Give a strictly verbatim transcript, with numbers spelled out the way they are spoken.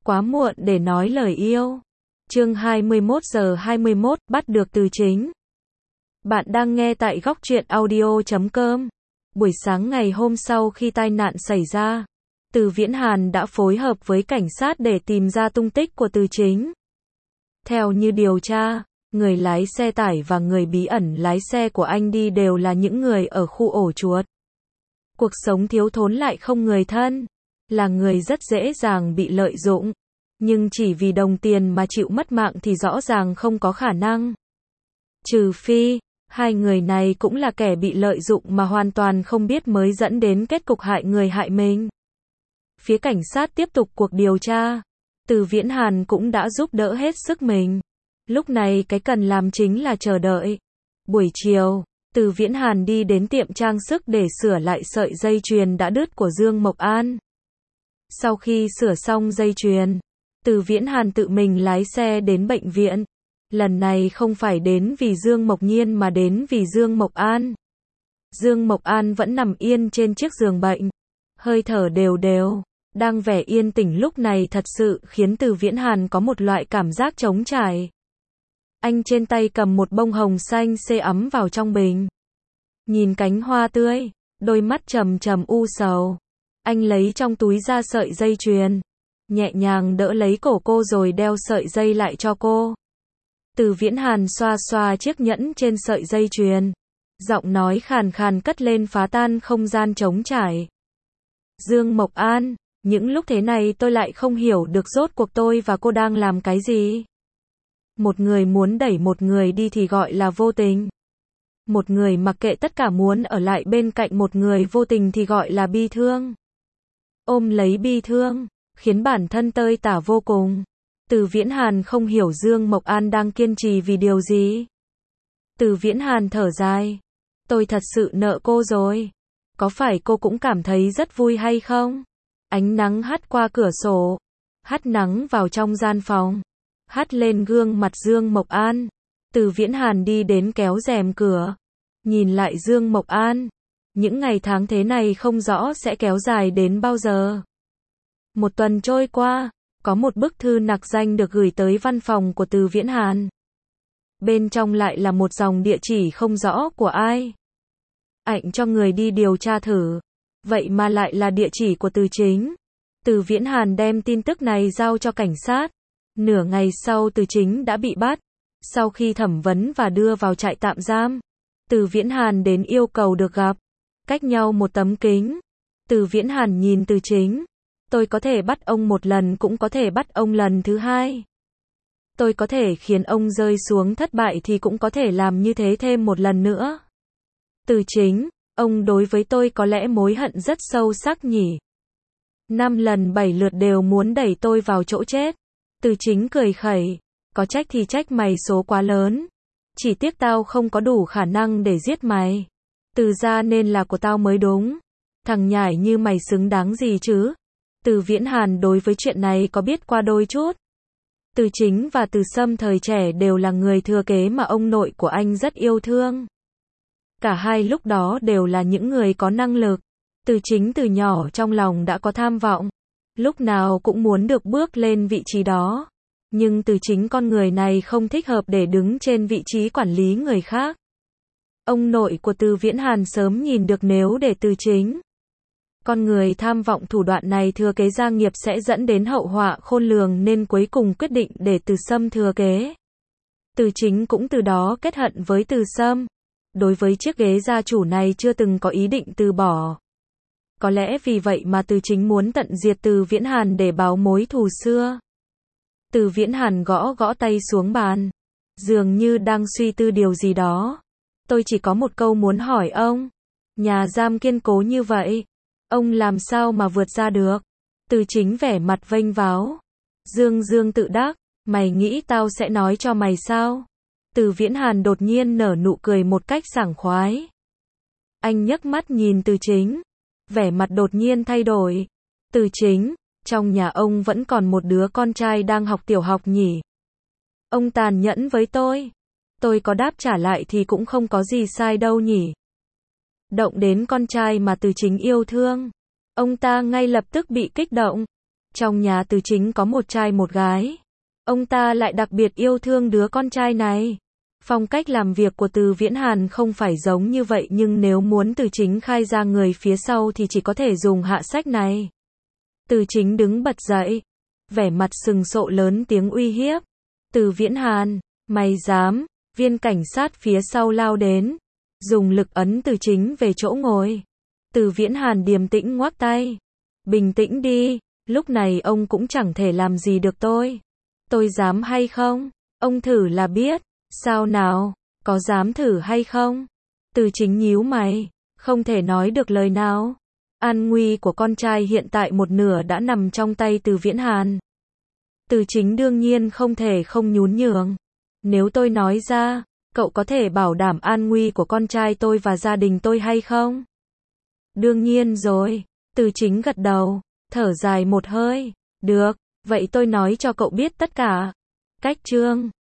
quá muộn để nói lời yêu. Chương hai mươi mốt giờ hai mươi mốt, bắt được Từ Chính. Bạn đang nghe tại góc truyện audio chấm com. Buổi sáng ngày hôm sau khi tai nạn xảy ra, Từ Viễn Hàn đã phối hợp với cảnh sát để tìm ra tung tích của Từ Chính. Theo như điều tra, người lái xe tải và người bí ẩn lái xe của anh đi đều là những người ở khu ổ chuột. Cuộc sống thiếu thốn lại không người thân, là người rất dễ dàng bị lợi dụng. Nhưng chỉ vì đồng tiền mà chịu mất mạng thì rõ ràng không có khả năng. Trừ phi, hai người này cũng là kẻ bị lợi dụng mà hoàn toàn không biết mới dẫn đến kết cục hại người hại mình. Phía cảnh sát tiếp tục cuộc điều tra. Từ Viễn Hàn cũng đã giúp đỡ hết sức mình. Lúc này cái cần làm chính là chờ đợi. Buổi chiều, Từ Viễn Hàn đi đến tiệm trang sức để sửa lại sợi dây chuyền đã đứt của Dương Mộc An. Sau khi sửa xong dây chuyền, Từ Viễn Hàn tự mình lái xe đến bệnh viện. Lần này không phải đến vì Dương Mộc Nhiên mà đến vì Dương Mộc An. Dương Mộc An vẫn nằm yên trên chiếc giường bệnh, hơi thở đều đều, đang vẻ yên tĩnh lúc này thật sự khiến Từ Viễn Hàn có một loại cảm giác trống trải. Anh trên tay cầm một bông hồng xanh xê ấm vào trong bình. Nhìn cánh hoa tươi, đôi mắt trầm trầm u sầu. Anh lấy trong túi ra sợi dây chuyền, nhẹ nhàng đỡ lấy cổ cô rồi đeo sợi dây lại cho cô. Từ Viễn Hàn xoa xoa chiếc nhẫn trên sợi dây chuyền, giọng nói khàn khàn cất lên phá tan không gian trống trải. Dương Mộc An, những lúc thế này tôi lại không hiểu được rốt cuộc tôi và cô đang làm cái gì. Một người muốn đẩy một người đi thì gọi là vô tình. Một người mặc kệ tất cả muốn ở lại bên cạnh một người vô tình thì gọi là bi thương. Ôm lấy bi thương, khiến bản thân tơi tả vô cùng. Từ Viễn Hàn không hiểu Dương Mộc An đang kiên trì vì điều gì. Từ Viễn Hàn thở dài. Tôi thật sự nợ cô rồi. Có phải cô cũng cảm thấy rất vui hay không? Ánh nắng hắt qua cửa sổ, hắt nắng vào trong gian phòng, hắt lên gương mặt Dương Mộc An. Từ Viễn Hàn đi đến kéo rèm cửa, nhìn lại Dương Mộc An. Những ngày tháng thế này không rõ sẽ kéo dài đến bao giờ. Một tuần trôi qua, có một bức thư nặc danh được gửi tới văn phòng của Từ Viễn Hàn. Bên trong lại là một dòng địa chỉ không rõ của ai. Ảnh cho người đi điều tra thử. Vậy mà lại là địa chỉ của Từ Chính. Từ Viễn Hàn đem tin tức này giao cho cảnh sát. Nửa ngày sau Từ Chính đã bị bắt. Sau khi thẩm vấn và đưa vào trại tạm giam, Từ Viễn Hàn đến yêu cầu được gặp. Cách nhau một tấm kính. Từ Viễn Hàn nhìn Từ Chính. Tôi có thể bắt ông một lần cũng có thể bắt ông lần thứ hai. Tôi có thể khiến ông rơi xuống thất bại thì cũng có thể làm như thế thêm một lần nữa. Từ Chính, ông đối với tôi có lẽ mối hận rất sâu sắc nhỉ. Năm lần bảy lượt đều muốn đẩy tôi vào chỗ chết. Từ Chính cười khẩy. Có trách thì trách mày số quá lớn. Chỉ tiếc tao không có đủ khả năng để giết mày. Từ ra nên là của tao mới đúng. Thằng nhải như mày xứng đáng gì chứ? Từ Viễn Hàn đối với chuyện này có biết qua đôi chút. Từ Chính và Từ Sâm thời trẻ đều là người thừa kế mà ông nội của anh rất yêu thương. Cả hai lúc đó đều là những người có năng lực. Từ Chính từ nhỏ trong lòng đã có tham vọng. Lúc nào cũng muốn được bước lên vị trí đó. Nhưng Từ Chính con người này không thích hợp để đứng trên vị trí quản lý người khác. Ông nội của Từ Viễn Hàn sớm nhìn được nếu để Từ Chính con người tham vọng thủ đoạn này thừa kế gia nghiệp sẽ dẫn đến hậu họa khôn lường nên cuối cùng quyết định để Từ Sâm thừa kế. Từ Chính cũng từ đó kết hận với Từ Sâm. Đối với chiếc ghế gia chủ này chưa từng có ý định từ bỏ. Có lẽ vì vậy mà Từ Chính muốn tận diệt Từ Viễn Hàn để báo mối thù xưa. Từ Viễn Hàn gõ gõ tay xuống bàn, dường như đang suy tư điều gì đó. Tôi chỉ có một câu muốn hỏi ông. Nhà giam kiên cố như vậy, ông làm sao mà vượt ra được? Từ Chính vẻ mặt vênh váo. Dương dương tự đắc, mày nghĩ tao sẽ nói cho mày sao? Từ Viễn Hàn đột nhiên nở nụ cười một cách sảng khoái. Anh nhấc mắt nhìn Từ Chính, vẻ mặt đột nhiên thay đổi. Từ Chính, trong nhà ông vẫn còn một đứa con trai đang học tiểu học nhỉ? Ông tàn nhẫn với tôi. Tôi có đáp trả lại thì cũng không có gì sai đâu nhỉ? Động đến con trai mà Từ Chính yêu thương, ông ta ngay lập tức bị kích động. Trong nhà Từ Chính có một trai một gái. Ông ta lại đặc biệt yêu thương đứa con trai này. Phong cách làm việc của Từ Viễn Hàn không phải giống như vậy, nhưng nếu muốn Từ Chính khai ra người phía sau thì chỉ có thể dùng hạ sách này. Từ Chính đứng bật dậy, vẻ mặt sừng sộ lớn tiếng uy hiếp. Từ Viễn Hàn, mày dám? Viên cảnh sát phía sau lao đến, dùng lực ấn Từ Chính về chỗ ngồi. Từ Viễn Hàn điềm tĩnh ngoắc tay. Bình tĩnh đi, lúc này ông cũng chẳng thể làm gì được tôi. Tôi dám hay không? Ông thử là biết. Sao nào, có dám thử hay không? Từ Chính nhíu mày, không thể nói được lời nào. An nguy của con trai hiện tại một nửa đã nằm trong tay Từ Viễn Hàn. Từ Chính đương nhiên không thể không nhún nhường. Nếu tôi nói ra, cậu có thể bảo đảm an nguy của con trai tôi và gia đình tôi hay không? Đương nhiên rồi. Từ Chính gật đầu, thở dài một hơi. Được, vậy tôi nói cho cậu biết tất cả. Cách chương